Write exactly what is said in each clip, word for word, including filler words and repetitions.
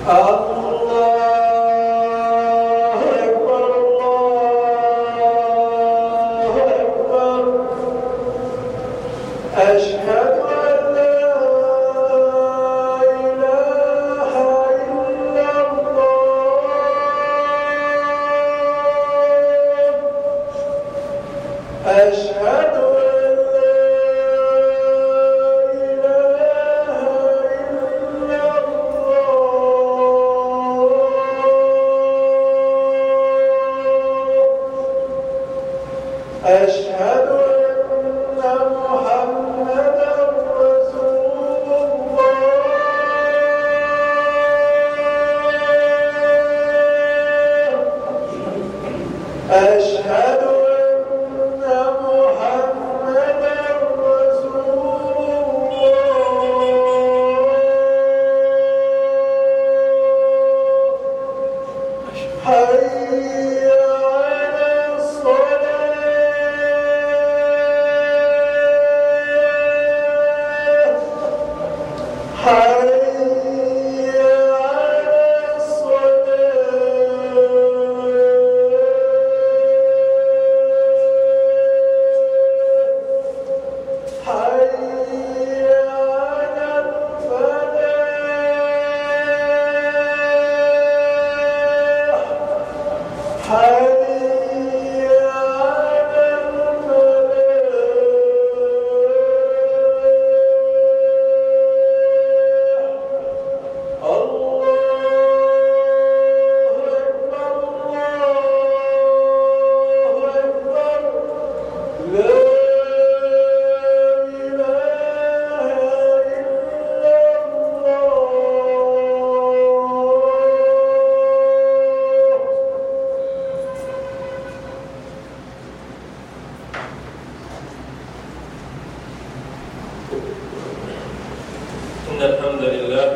إن الحمد لله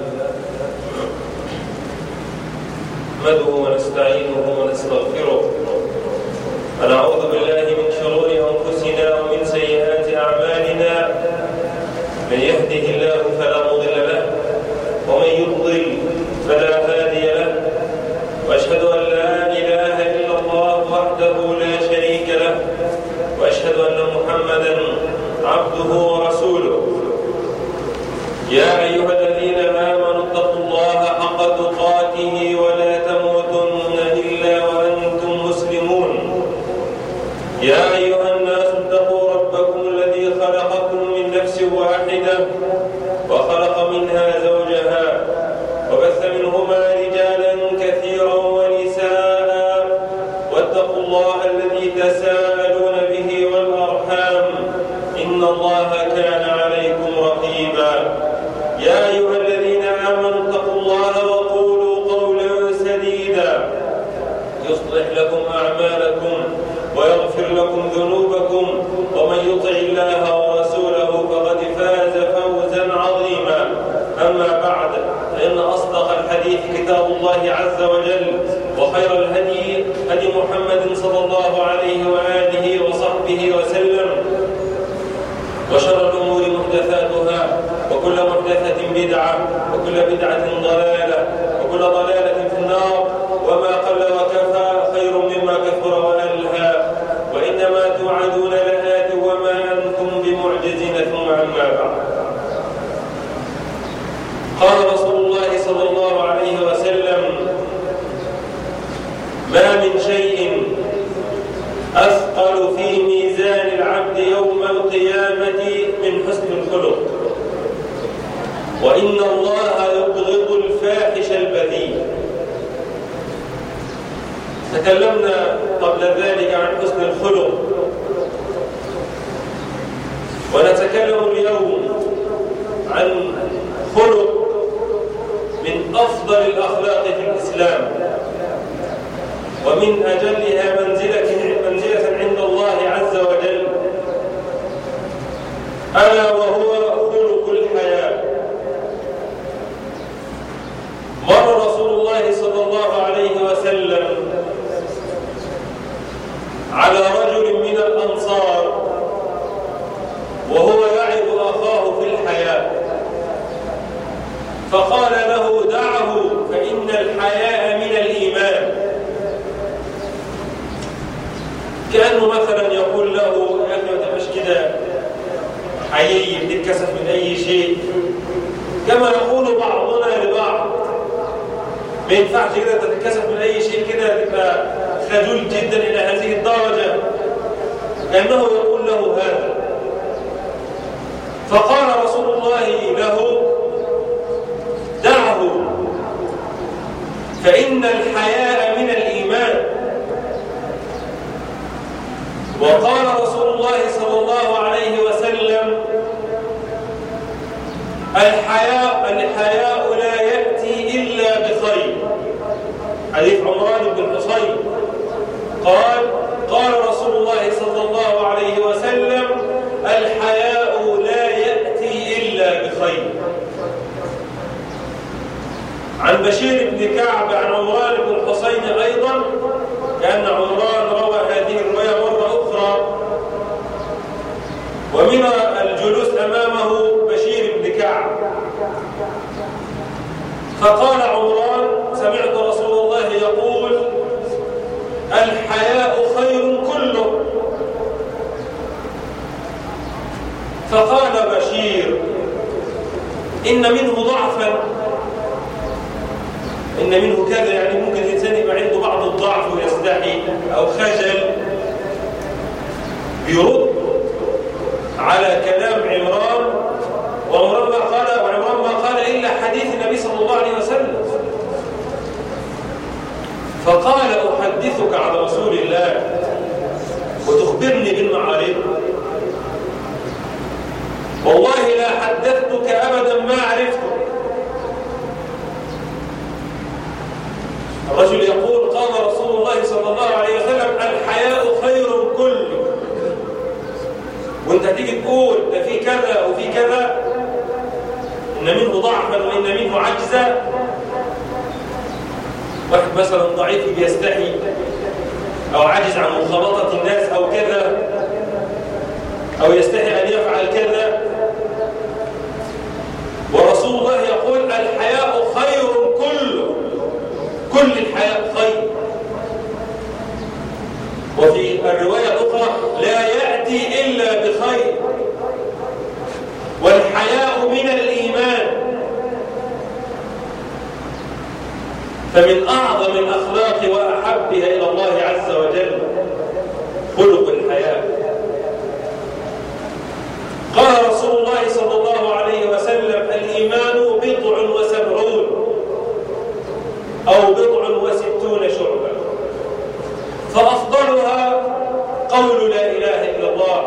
نحمده ونستعينه ونستغفره ونعوذ بالله من شرور أنفسنا ومن سيئات أعمالنا. من يهده الله فلا مضل له ومن يضلل فلا هادي له، وأشهد أن لا إله إلا الله وحده لا شريك له، وأشهد أن محمدا عبده ورسوله. يا أيها الذين آمنوا اتقوا الله حق تقاته ولا تموتن إلا وأنتم مسلمون. يا أيها الناس اتقوا ربكم الذي خلقكم من نفس واحدة وخلق منها زوجها وبث منهما رجالا كثيرا ونساء، واتقوا الله الذي تساءلون به والأرحام إن الله كان عليكم رقيبا. يا أيها الذين آمنوا اتقوا الله وقولوا قولا سديدا يصلح لكم أعمالكم ويغفر لكم ذنوبكم، ومن يطع الله ورسوله فقد فاز فوزا عظيما. أما بعد، فإن أصدق الحديث كتاب الله عز وجل، وخير الهدي هدي محمد صلى الله عليه وآله وصحبه وسلم، وشر الأمور محدثاتها، وكل محدثة بدعة، وكل بدعة ضلالة، وكل ضلالة في النار. وما قل وكفى خير مما كثر وألهى، وإنما توعدون لآت وما أنتم بمعجزين. ثم أما بعد، قال رسول الله صلى الله عليه وسلم: ما من شيء أثقل في ميزان العبد يوم القيامة من حسن الخلق، وإن الله يبغض الفاحش البذيء. تكلمنا قبل ذلك عن حسن الخلق، ونتكلم اليوم عن خلق من أفضل الأخلاق في الإسلام، ومن أجلها منزلة منزلة عند الله عز وجل، ألا وهو خلق الحياة. مر رسول الله صلى الله عليه وسلم على رجل من الأنصار وهو يعظ أخاه في الحياة، فقال له: دعه فإن حيي بتتكسف من أي شيء، كما يقول بعضنا لبعض ما ينفعش كده تتكسف من أي شيء كده، تبقى خجول جدا إلى هذه الدرجة، كأنه يقول له هذا. فقال رسول الله له: دعه، فإن الحياء من الإيمان. وقال رسول الله صلى الله عليه وسلم: الحياء الحياء لا يأتي إلا بخير. حديث عمران بن الحصين قال: قال رسول الله صلى الله عليه وسلم: الحياء لا يأتي إلا بخير. عن بشير بن كعب عن عمران بن الحصين أيضا، كأن عمران روى هذه الرواية مرة أخرى، ومن الجلوس أمامه بشير بن كعب، فقال عمران: سمعت رسول الله يقول: الحياء خير كله. فقال بشير: إن منه ضعفا، إن منه كذا، يعني ممكن الإنسان يبقى عنده بعض الضعف ويستحي أو خجل. بيرد على كلام عمران، وعمران ما قال وعمران ما قال إلا حديث النبي صلى الله عليه وسلم. فقال: أحدثك عن رسول الله وتخبرني بالمعارف؟ والله لا حدثتك أبدا ما عرفته. الرجل يقول: قال رسول الله صلى الله عليه وسلم: الحياء خير كله، وانت تيجي تقول ده في كذا وفي كذا، إن منه ضعفا وإن منه عجزا. واحد مثلا ضعيف بيستحي أو عاجز عن مخالطة الناس أو كذا، أو يستحي أن يفعل كذا، ورسول الله يقول: الحياء خير كله، كل الحياء خير. وفي الرواية الأخرى: لا يأتي إلا بخير، والحياء من الإيمان. فمن أعظم الأخلاق وأحبها إلى الله عز وجل خلق الحياء. قال رسول الله صلى الله عليه وسلم: الإيمان بضع وسبعون أو بضع وستون شعبة، فأفضلها قول لا إله إلا الله،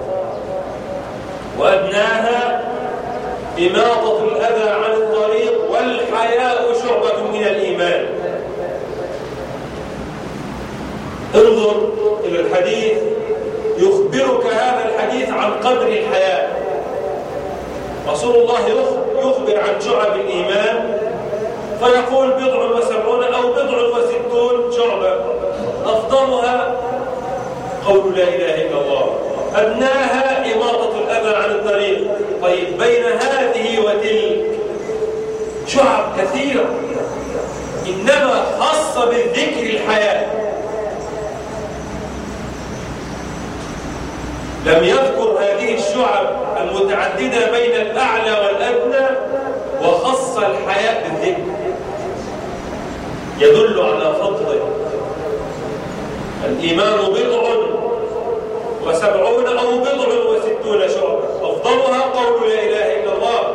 وأدناها إماطة الأذى عن الطريق، والحياء شعبة من الإيمان. انظر إلى الحديث، يخبرك هذا الحديث عن قدر الحياء. رسول الله يخبر عن شعب الإيمان فيقول: بضع وسبعون أو بضع وستون شعبة، أفضلها قول لا إله إلا الله، أدناها إماطة الأذى عن الطريق. طيب، بين هذه وتلك شعب كثيرة، إنما خص بالذكر الحياء، لم يذكر هذه الشعب المتعددة بين الأعلى والأدنى وخص الحياء بالذكر، يدل على فضله. الإيمان بضع وسبعون أو بضع وستون شعبة، أفضلها قول لا إله إلا الله،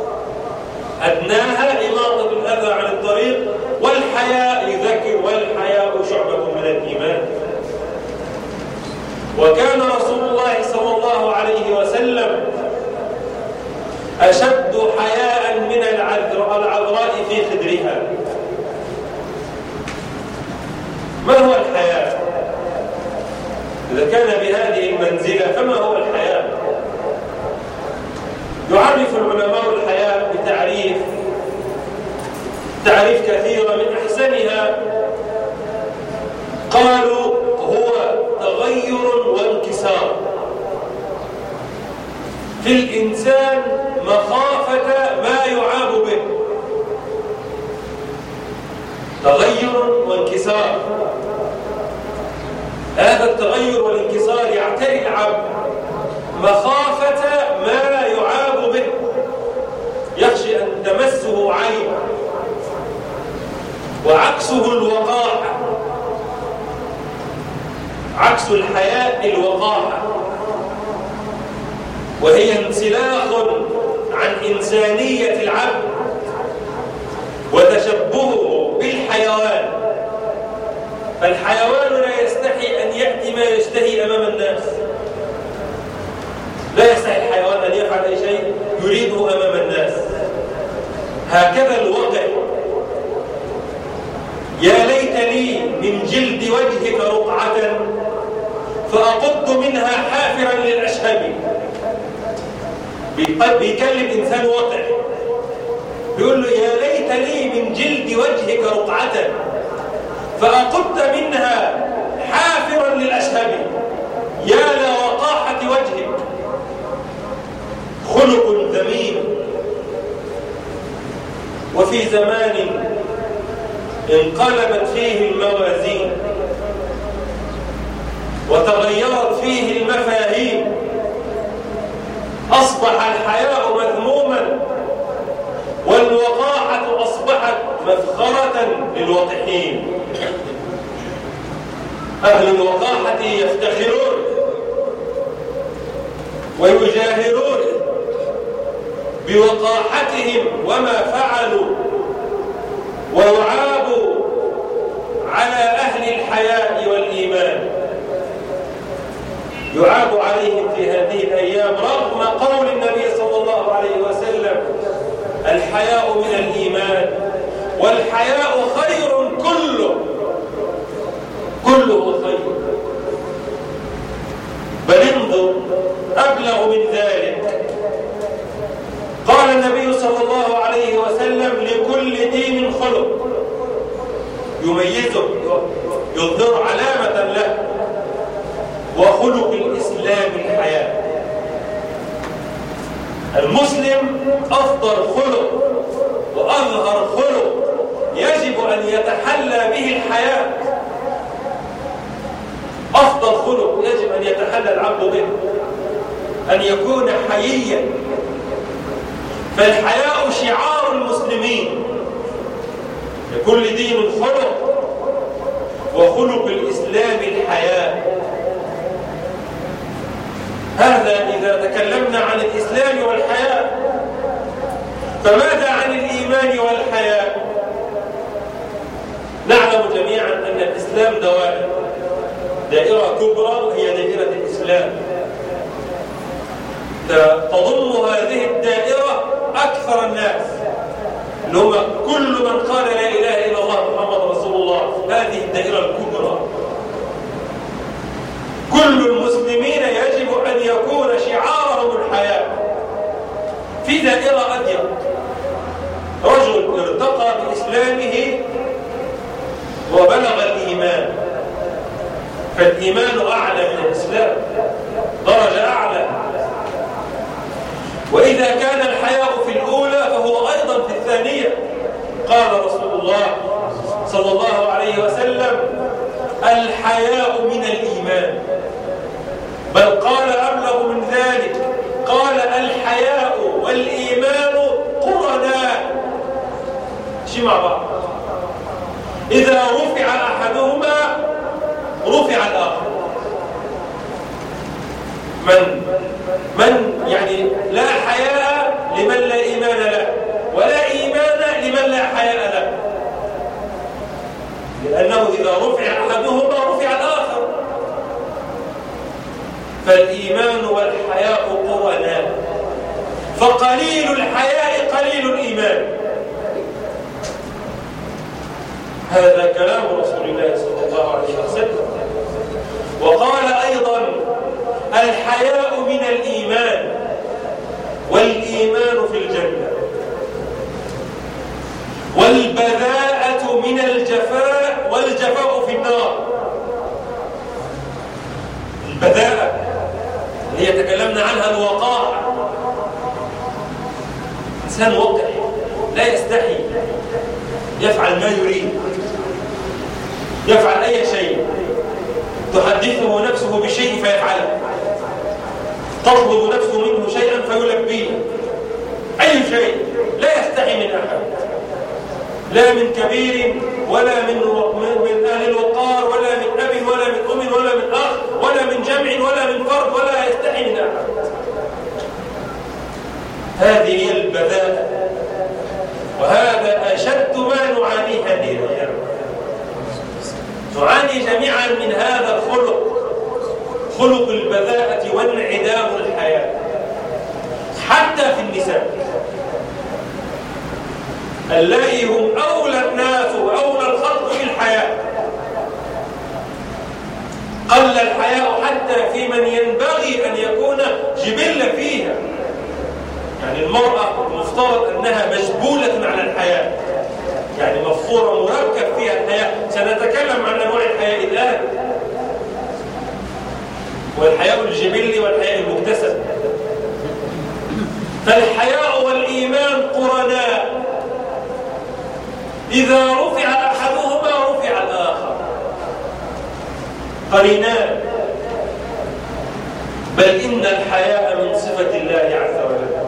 أدناها إماطة الأذى عن الطريق، والحياء يذكر، والحياء شعبة من الإيمان. وكان رسول الله صلى الله عليه وسلم أشد حياء من العذراء في خدرها. ما هو الحياء؟ إذا كان بهذه المنزلة فما هو الحياء؟ يعرف العلماء الحياء بتعريف تعريف كثيرة، من أحسنها قالوا: هو تغير وانكسار في الإنسان مخافة ما يعاب به. تغير وانكسار، هذا التغير والانكسار يعتري العبد مخافة ما نفسه عيب، وعكسه الوقاحة. عكس الحياء الوقاحة، وهي انسلاخ عن إنسانية العبد وتشبهه بالحيوان. فالحيوان لا يستحي أن يأتي ما يشتهي أمام الناس، لا يستحي الحيوان أن يفعل أي شيء يريده أمام الناس. هكذا الوقع. يا ليت لي من جلد وجهك رقعة فأقض منها حافرا للأشهب. بيكلم إنسان واقع، بيقول له يا ليت لي من جلد وجهك رقعة فأقض منها حافرا للأشهب. يا لوقاحة وجهك، خلق ذميم. وفي زمان انقلبت فيه الموازين وتغيرت فيه المفاهيم، أصبح الحياء مذموما والوقاحة أصبحت مفخرة للوقحين. أهل الوقاحة يفتخرون ويجاهرون بوقاحتهم وما فعلوا، ويعابوا على أهل الحياء والإيمان. يعاب عليهم في هذه الأيام رغم قول النبي صلى الله عليه وسلم الحياء من الإيمان، والحياء خير كله، كله خير. بل انظر أبلغ من ذلك، قال النبي صلى الله عليه وسلم لكل دين خلق يميزه يظهر علامة له، وخلق الإسلام الحياة. المسلم أفضل خلق وأظهر خلق يجب أن يتحلى به الحياة. أفضل خلق يجب أن يتحلى العبد به أن يكون حييا. فالحياء شعار المسلمين، لكل دين خلق وخلق الإسلام الحياء. هذا إذا تكلمنا عن الإسلام والحياء، فماذا عن الإيمان والحياء؟ نعلم جميعا أن الإسلام دوائر، دائرة كبرى وهي دائرة الإسلام، تضم هذه الدائرة أكثر الناس، اللي هم كل من قال لا إله إلا الله محمد رسول الله. هذه الدائرة الكبرى. كل المسلمين يجب أن يكون شعارهم الحياة. في دائرة أضيق، رجل ارتقى بإسلامه وبلغ الإيمان، فالإيمان أعلى من الإسلام، درجة أعلى. وإذا كان الحياء في الأولى فهو أيضا في الثانية. قال رسول الله صلى الله عليه وسلم الحياء من الإيمان، بل قال أبلغ من ذلك، قال الحياء والإيمان قرناء، شي مع بعض. إذا رفع أحدهما رفع الآخر. من من يعني لا حياء لمن لا إيمان له، ولا إيمان لمن لا حياء له، لأنه إذا رفع أحدهما رفع الآخر. فالإيمان والحياء قرناء، فقليل الحياء قليل الإيمان. هذا كلام رسول الله صلى الله عليه وسلم. وقال أيضا الحياء من الإيمان والإيمان في الجنة، والبذاءة من الجفاء والجفاء في النار. البذاءة اللي هي تكلمنا عنها الوقاحة، إنسان وقح لا يستحي، يفعل ما يريد، يفعل أي شيء، تحدثه نفسه بشيء فيفعله، تطلب نفسه منه شيئا فيلبيه، أي شيء، لا يستحي من أحد، لا من كبير ولا من من أهل الوقار ولا من أب ولا من أم ولا من أخ ولا من جمع ولا من فرد، ولا يستحي من أحد. هذه هي البذاءة، وهذا أشد ما نعانيه هذه الأيام. نعاني جميعا من هذا الخلق، خلق البذاءة وانعدام الحياة، حتى في النساء اللائي هم أولى الناس وأولى الخلق بالحياة. قل الحياء حتى في من ينبغي أن يكون جبلة فيها. يعني المرأة المفترض أنها مجبولة على الحياة، يعني مفطورة مركب فيها الحياة. سنتكلم عن أنواع الحياء الآن، والحياء الجبلي والحياء المكتسب. فالحياء والإيمان قرناء، إذا رفع أحدهما رفع الآخر، قرينان. بل إن الحياء من صفة الله عز وجل،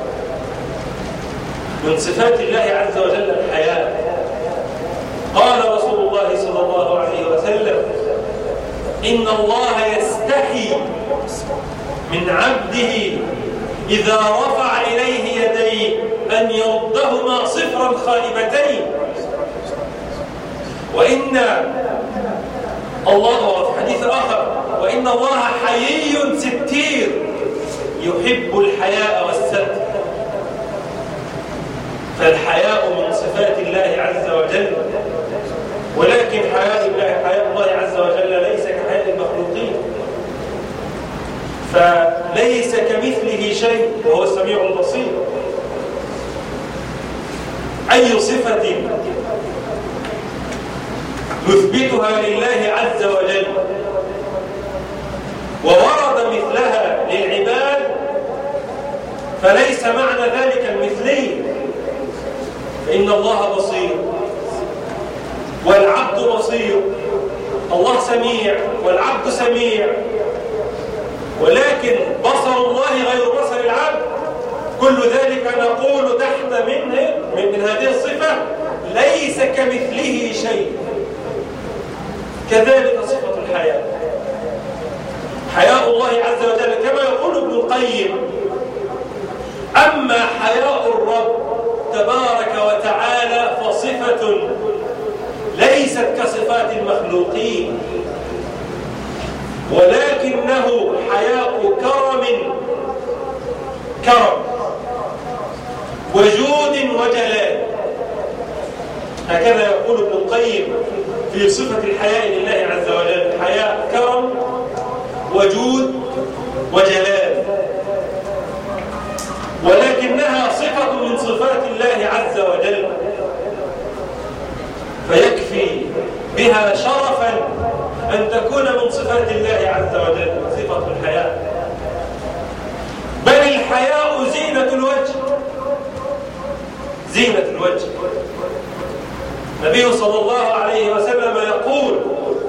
من صفات الله عز وجل الحياء. قال رسول الله صلى الله عليه وسلم: إن الله يستحي من عبده إذا رفع إليه يديه أن يردهما صفرا خائبتين، وإن الله في حديث آخر: وإن الله حيي ستير يحب الحياء والستر. فالحياء من صفات الله عز وجل، ولكن حياء الله حياء الله عز وجل ليس كحياء المخلوقين، فليس كمثله شيء وهو السميع البصير. أي صفة نثبتها لله عز وجل وورد مثلها للعباد فليس معنى ذلك المثلية، فإن الله بصير والعبد بصير. الله سميع والعبد سميع، ولكن بصر الله غير بصر العبد. كل ذلك نقول تحت منه من, من هذه الصفة ليس كمثله شيء. كذلك صفة الحياة، حياء الله عز وجل كما يقول ابن القيم: أما حياء الرب تبارك وتعالى فصفة ليست كصفات المخلوقين، ولكنه حياء كرم كرم وجود وجلال. هكذا يقول ابن القيم في صفة الحياء لله عز وجل: حياء كرم وجود وجلال، ولكنها صفة من صفات الله عز وجل، فيكفي بها شرفا أن تكون من صفات الله عز وجل صفة الحياء. بل الحياء زينة الوجه، زينة الوجه. النبي صلى الله عليه وسلم يقول: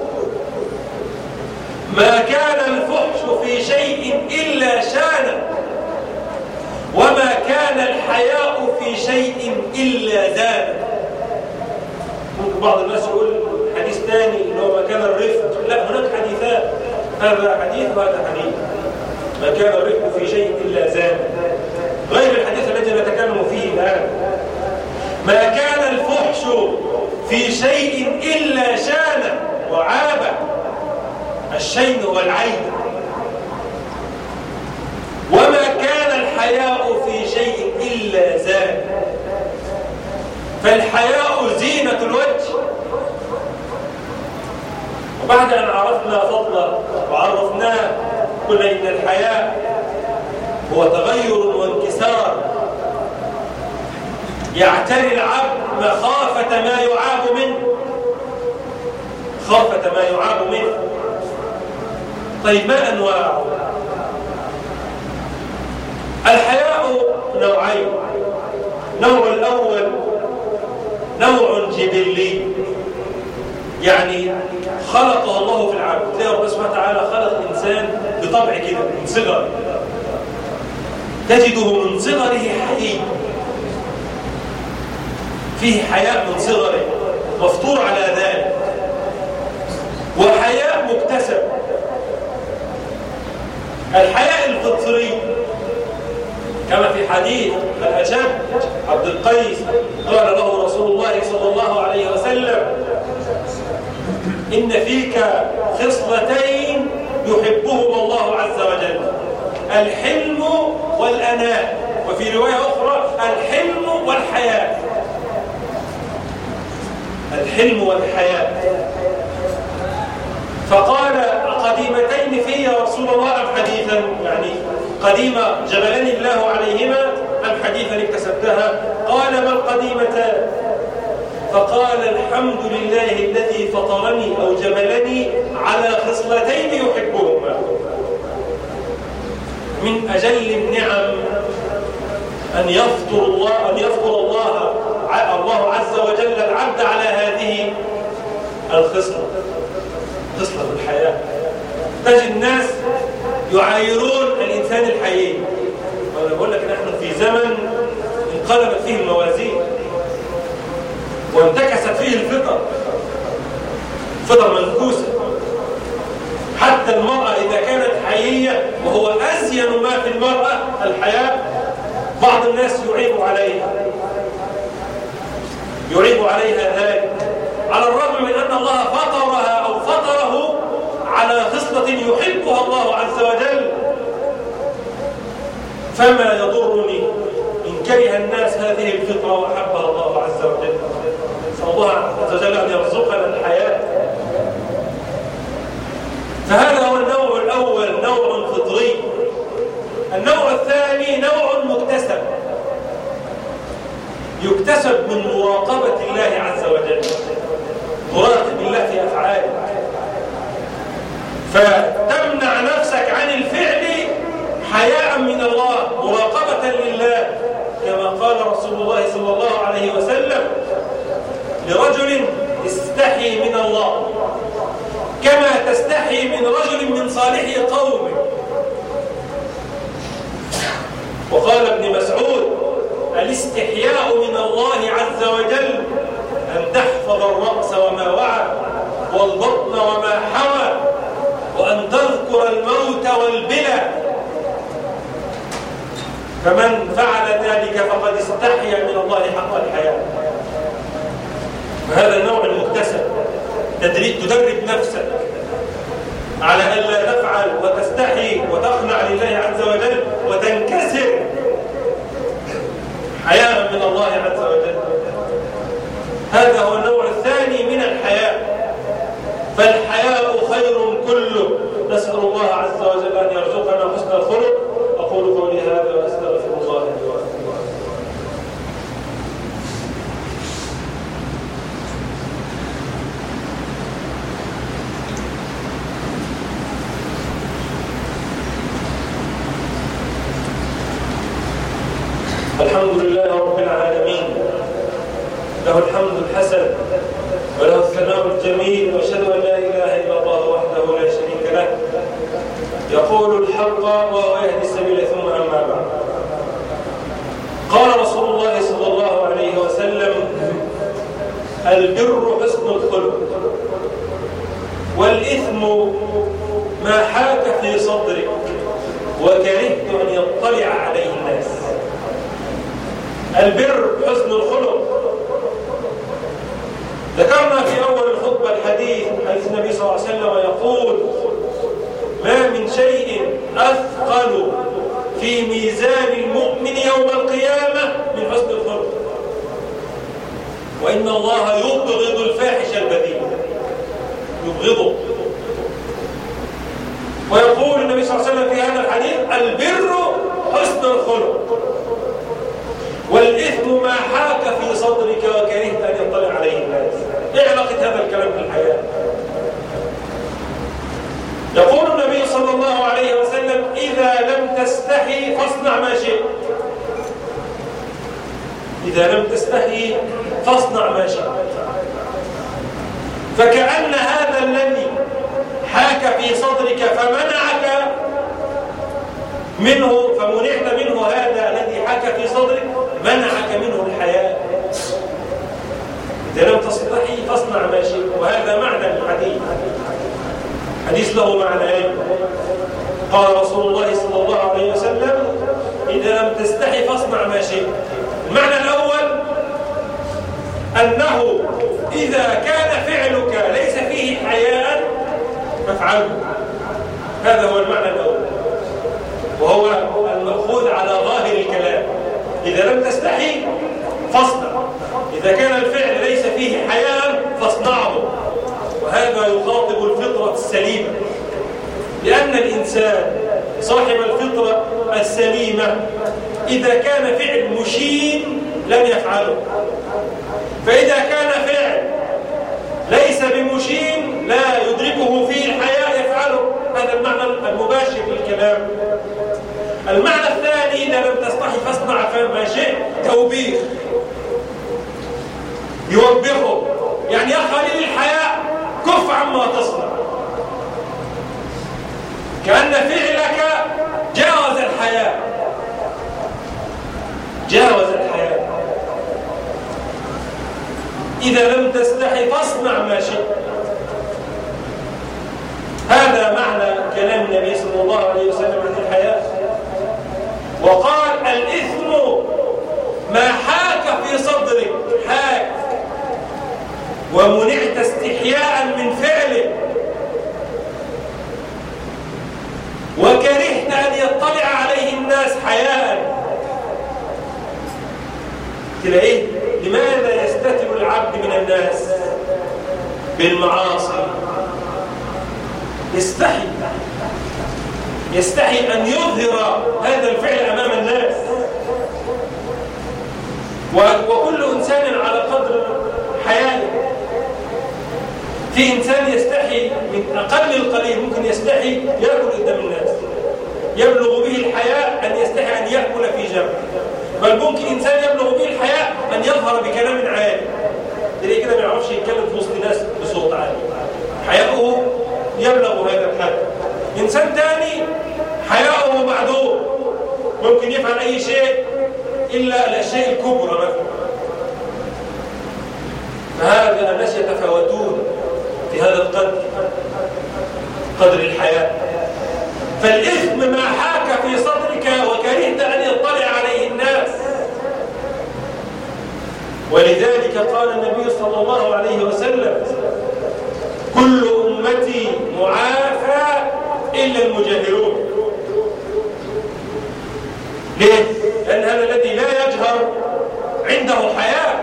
ما كان الفحش في شيء إلا شانه، وما كان الحياء في شيء إلا زانه. ممكن بعض الناس يقول حديث ثاني اللي هو ما كان الرفق، لا، هناك حديثان، هذا حديث وهذا حديث. ما كان الرفق في شيء إلا زانه، غير الحديث الذي نتكلم فيه الآن. ما كان الفحش في شيء إلا شانه وعابه، الشين والعيب. وما كان الحياء في شيء إلا زان. فالحياء زينة الوجه. وبعد أن عرفنا فضله وعرفناه قلنا إن الحياء هو تغير وانكسار يعتري العبد مخافة ما يعاب منه، خافة ما يعاب منه. طيب ما أنواعه؟ الحياء نوعين. نوع الأول نوع جبلي، يعني خلقه الله في العبد. تلاقي ربنا سبحانه وتعالى خلق الإنسان بطبع كده من صغر، تجده من صغره حيي، فيه حياء من صغره مفطور على ذلك، وحياء مكتسب. الحياء الفطري كما في حديث الأشج عبد القيس قال له رسول الله صلى الله عليه وسلم: إن فيك خصلتين يحبهما الله عز وجل، الحلم والأناء، وفي رواية أخرى الحلم والحياء. الحلم والحياء. فقال: قديمتين في يا رسول الله أم حديثا؟ يعني قديمة جبلني الله عليهما أم حديثا اكتسبتها؟ قال: ما القديمتان؟ فقال: الحمد لله الذي فطرني أو جبلني على خصلتين يحبهما. من أجل النعم أن يفطر الله أن يفطر الله الله عز وجل العبد على هذه الخصلة، خصلة الحياة. تجد الناس يعايرون الإنسان الحيي، وأنا بقول لك نحن في زمن انقلبت فيه الموازين وانتكست فيه الفطر، فطر منكوسة. حتى المرأة إذا كانت حيية، وهو أزين ما في المرأة الحياة، بعض الناس يعيب عليها يعيب عليها ذلك، على الرغم من أن الله فطرها أو فطره على خصلة يحبها الله عز وجل. فما يضرني إن كره الناس هذه الفطرة وحبها الله عز وجل. نسأل الله عز وجل أن يرزقنا الحياة. فهذا هو النوع الأول، نوع فطري. النوع الثاني نوع مكتسب، يكتسب من مراقبة الله عز وجل، تراقب الله في أفعاله، فتمنع نفسك عن الفعل حياء من الله، مراقبة لله، كما قال رسول الله صلى الله عليه وسلم لرجل: استحي من الله كما تستحي من رجل من صالح قومه. وقال ابن مسعود: الاستحياء من الله عز وجل أن تحفظ الرأس وما وعى، والبطن وما حوى، وأن تذكر الموت والبلى. فمن فعل ذلك فقد استحيا من الله حق الحياة. وهذا النوع المكتسب، تدرب نفسك على أن لا تفعل وتستحي وتخنع لله عز وجل وتنكسر حياء من الله عز وجل. هذا هو النوع الثاني من الحياء. فالحياء خير كله. نسأل الله عز وجل أن يرزقنا حسن الخلق. أقول قولي هذا وأستغفر الله لي ولكم. الحمد لله رب العالمين، له الحمد الحسن وله الثناء الجميل، واشهد ان لا اله الا الله وحده لا شريك له، يقول الحق وهو يهدي السبيل. ثم اما بعد، قال رسول الله صلى الله عليه وسلم: البر حسن الخلق، والاثم ما حاك في صدرك وكرهت ان يطلع عليه الناس. البر حسن الخلق. ذكرنا في أول الخطبة الحديث حديث النبي صلى الله عليه وسلم يقول: ما من شيء أثقل في ميزان المؤمن يوم القيامة من حسن الخلق، وإن الله يبغض الفاحش البذيء، يبغضه. ويقول النبي صلى الله عليه وسلم في هذا الحديث: البر حسن الخلق، والإثم ما حاك في صدرك وكرهت أن يطلع عليه الناس. إيه علاقة هذا الكلام بالحياة؟ يقول النبي صلى الله عليه وسلم: إذا لم تستحي فاصنع ما شئت. إذا لم تستحي فاصنع ما شئت. فكأن هذا الذي حاك في صدرك فمنعك منه فمنعت منه هذا الذي حكى في صدرك، منعك منه الحياء. إذا لم تستحي فاصنع ما شئت. وهذا معنى الحديث. حديث له معنيين. قال رسول الله صلى الله عليه وسلم: إذا لم تستحي فاصنع ما شئت. المعنى الأول أنه إذا كان فعلك ليس فيه حياء فافعله. هذا هو المعنى الأول، وهو المأخوذ على ظاهر الكلام. إذا لم تستحي فاصنع، إذا كان الفعل ليس فيه حياء فاصنعه. وهذا يخاطب الفطرة السليمة، لأن الإنسان صاحب الفطرة السليمة إذا كان فعل مشين لن يفعله، فإذا كان فعل ليس بمشين لا يدركه فيه الحياء يفعله. هذا المعنى المباشر للكلام. المعنى الثاني: إذا لم تستحي فاصنع ما شئت، توبيخ، يوبخه، يعني يا خليل الحياء كف عما تصنع، كأن فعلك جاوز الحياء، جاوز الحياء. إذا لم تستحي فاصنع ما شئت. هذا معنى كلام النبي صلى الله عليه وسلم عن الحياء. وقال: الإثم ما حاك في صدرك، حاك ومنعت استحياء من فعله، وكرهت أن يطلع عليه الناس حياء. تلاقيه لماذا يستتر العبد من الناس؟ بالمعاصي. يستحي يستحي أن يظهر هذا الفعل أمام الناس. وكل إنسان على قدر حياته. في إنسان يستحي من أقل القليل، ممكن يستحي يأكل قدام الناس، يبلغ به الحياء أن يستحي أن يأكل في جنب. بل ممكن إنسان يبلغ به الحياء أن يظهر بكلام عالي، تلاقيه كده ما يعرفش يتكلم في وسط ناس بصوت عالي، حياؤه يبلغ هذا الحد. إنسان تاني حياؤه معذور، ممكن يفعل أي شيء إلا الأشياء الكبرى مثلا. فهذا الناس يتفاوتون في هذا القدر، قدر الحياء. فالإثم ما حاك في صدرك وكرهت أن يطلع عليه الناس. ولذلك قال النبي صلى الله عليه وسلم: كل أمتي معافى إلا المجاهرون. ليه؟ لأن هذا الذي لا يجهر عنده حياء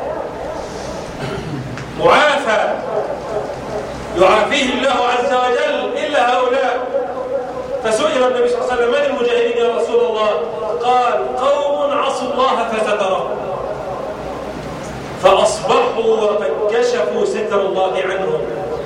معافى يعافيه الله عز وجل إلا هؤلاء. فسئل النبي صلى الله عليه وسلم: من المجاهرين يا رسول الله؟ قال: قوم عصوا الله فسترهم فأصبحوا وقد كشفوا ستر الله عنهم.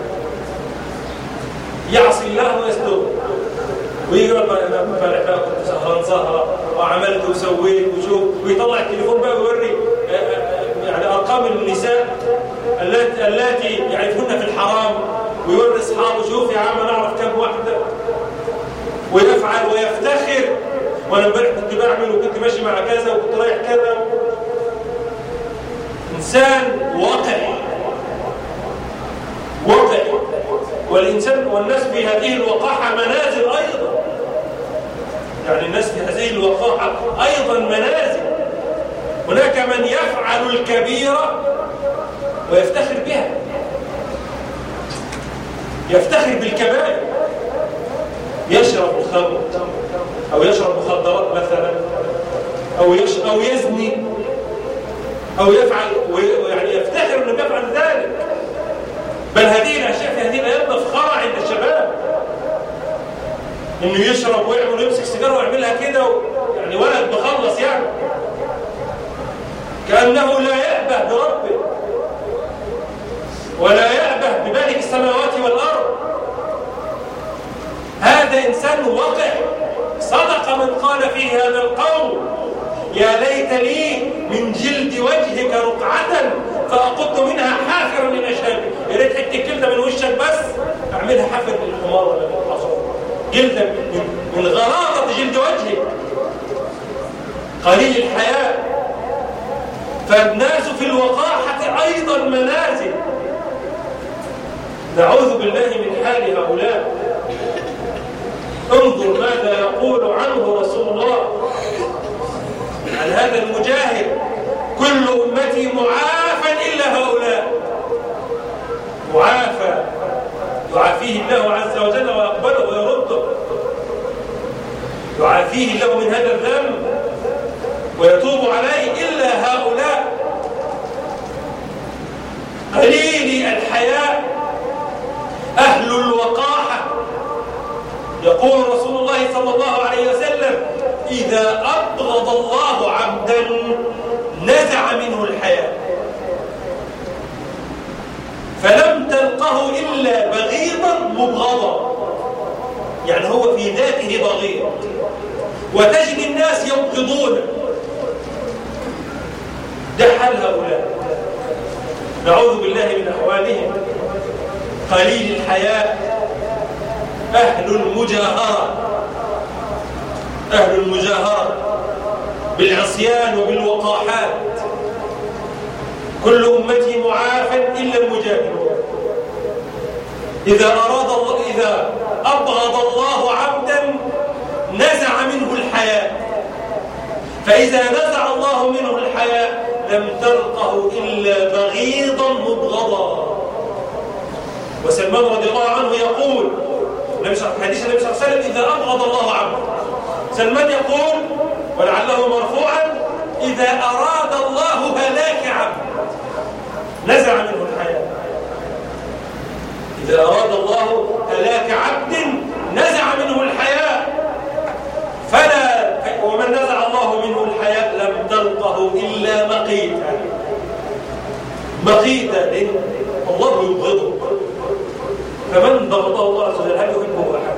يعصي الله ويستر، ويقول امبارح بقى كنت سهران سهره وعملت وسويت وشوف، ويطلع التليفون بقى ويوري يعني ارقام النساء اللاتي يعرفون في الحرام، ويوري اصحابه: شوف يا عم انا اعرف كم واحده، ويفعل ويفتخر. وانا امبارح كنت بعمل وكنت ماشي مع كذا وكنت رايح كذا. انسان واقع واقع. والإنسان والناس في هذه الوقاحة منازل أيضا، يعني الناس في هذه الوقاحة أيضا منازل. هناك من يفعل الكبيرة ويفتخر بها، يفتخر بالكبائر، يشرب الخمر أو يشرب مخدرات مثلا، أو أو يزني أو يفعل، ويعني يفتخر أنه يفعل ذلك. بل هذه الأشياء في هذه الأيام مفخرة عند الشباب، إنه يشرب ويعمل ويمسك سيجارة ويعملها كده، يعني ولد مخلص يعني، كأنه لا يأبه بربه ولا يأبه بمالك السماوات والأرض. هذا إنسان وقع. صدق من قال فيه هذا القول: يا ليت لي من جلد وجهك رقعة فأقض منها حافرا للأشهاب. يا ريت حتة جلدة من وشك بس أعملها حافر للحمار ولا للحصان. جلدة من غلاظة جلد وجهك قليل الحياء. فالناس في الوقاحة أيضا منازل. نعوذ بالله من حال هؤلاء. انظر ماذا يقول عنه رسول الله عن هذا المجاهد: كل أمتي معافى إلا هؤلاء. معافى يعافيه الله عز وجل ويقبله ويرده، يعافيه الله من هذا الذنب ويتوب عليه إلا هؤلاء قليل الحياء أهل الوقاحة. يقول رسول الله صلى الله عليه وسلم: إذا أبغض الله عبدا نزع منه الحياء، فلم تلقه إلا بغيضا مبغضا، يعني هو في ذاته بغيض، وتجد الناس يبغضونه. ده حال هؤلاء، نعوذ بالله من أحوالهم. قليل الحياء أهل المجاهرة، أهل المجاهرة بالعصيان وبالوقاحات. كل أمتي معافى إلا المجاهرون. إذا أراد الله، إذا أبغض الله عبدا نزع منه الحياء، فإذا نزع الله منه الحياء لم تلقه إلا بغيضا مبغضا. وسلمان رضي الله عنه يقول، حديث النبي صلى الله عليه وسلم: إذا أبغض الله عبدا. سلمان يقول ولعله مرفوعا: إذا أراد الله هلاك عبد نزع منه الحياء. إذا أراد الله هلاك عبد نزع منه الحياء، فلا ومن نزع الله منه الحياء لم تلقه إلا مقيتا. مقيتا لأن الله يبغضه، فمن بغضه الله عز وجل هل يحبه أحد؟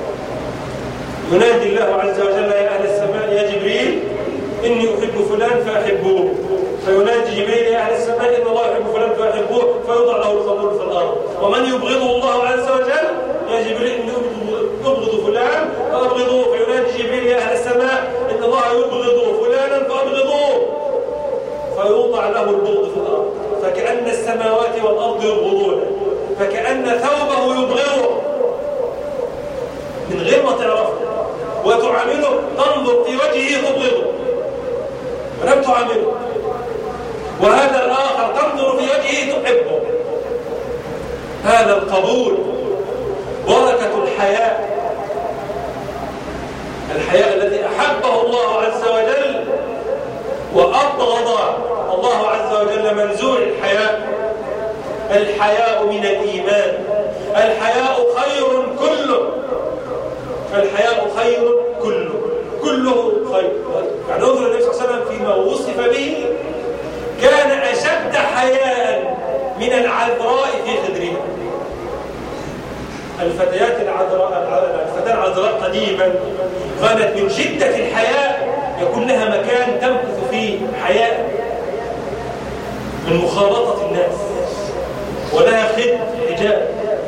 ينادي الله عز وجل: يا أهل السماء يا جبريل إني أحب فلان فأحبوه. فينادي جبريل: يا أهل السماء إن الله يحب فلان فأحبوه، فيوضع له القبول في الأرض. ومن يبغضه الله عز وجل: يا جبريل إني أبغض فلان فأبغضوه. فينادي جبريل: يا أهل السماء إن الله يبغض فلانا فأبغضوه. فيوضع له البغض في الأرض، فكأن السماوات والأرض يبغضونه، فكأن ثوبه يبغضه من غير ما تعرفه، وتعامله، تنظر في وجهه تبغضه ولم تعامله. وهذا الآخر تنظر في وجهه تحبه. هذا القبول بركة الحياء، الحياء الذي أحبه الله عز وجل وأبغض الله عز وجل منزوع الحياء. الحياء من الإيمان، الحياء خير كله، الحياء خير كله، كله خير. يعني انظر النبي صلى الله عليه وسلم فيما وصف به: كان أشد حياء من العذراء في خدرها. الفتيات العذراء، الفتاة العذراء قديما كانت من شدة الحياء يكون لها مكان تمكث فيه حياء من مخالطة الناس، ولها خد حجاب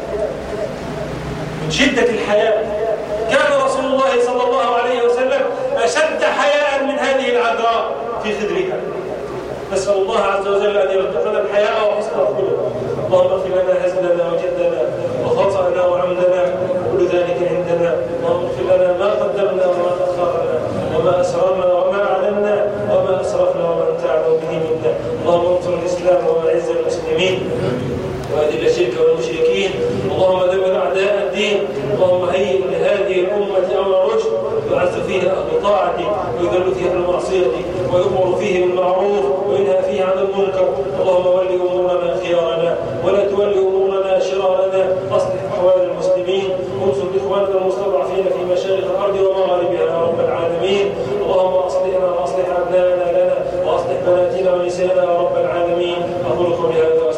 من شدة الحياء. كان رسول الله صلى الله عليه وسلم أشد حياء من هذه العذراء في خدرها. نسأل الله عز وجل أن يرزقنا الحياء وحسن الخلق. اللهم اغفر لنا هزلنا وجدنا وخطأنا وعمدنا، كل ذلك عندنا. اللهم اغفر لنا ما قدمنا وما أخرنا وما أسررنا وما أعلنا وما أسرفنا وما أنت أعلم به منا. اللهم انصر الإسلام وأعز المسلمين وأذل الشرك والمشركين. اللهم دمر أعداء الدين. اللهم هيئ لهذه الأمة أمر رشد يعز فيه أهل طاعتك ويذل فيه أهل معصيتك ويؤمر فيه بالمعروف وينهى فيه عن المنكر. اللهم ول أمورنا خيارنا ولا تول أمورنا شرارنا. أصلح أحوال المسلمين وانصر إخواننا المستضعفين في مشارق الأرض ومغاربها يا رب العالمين. اللهم أصلحنا وأصلح أبنائنا لنا وأصلح بناتنا ونسائنا يا رب العالمين. أقول قولي هذا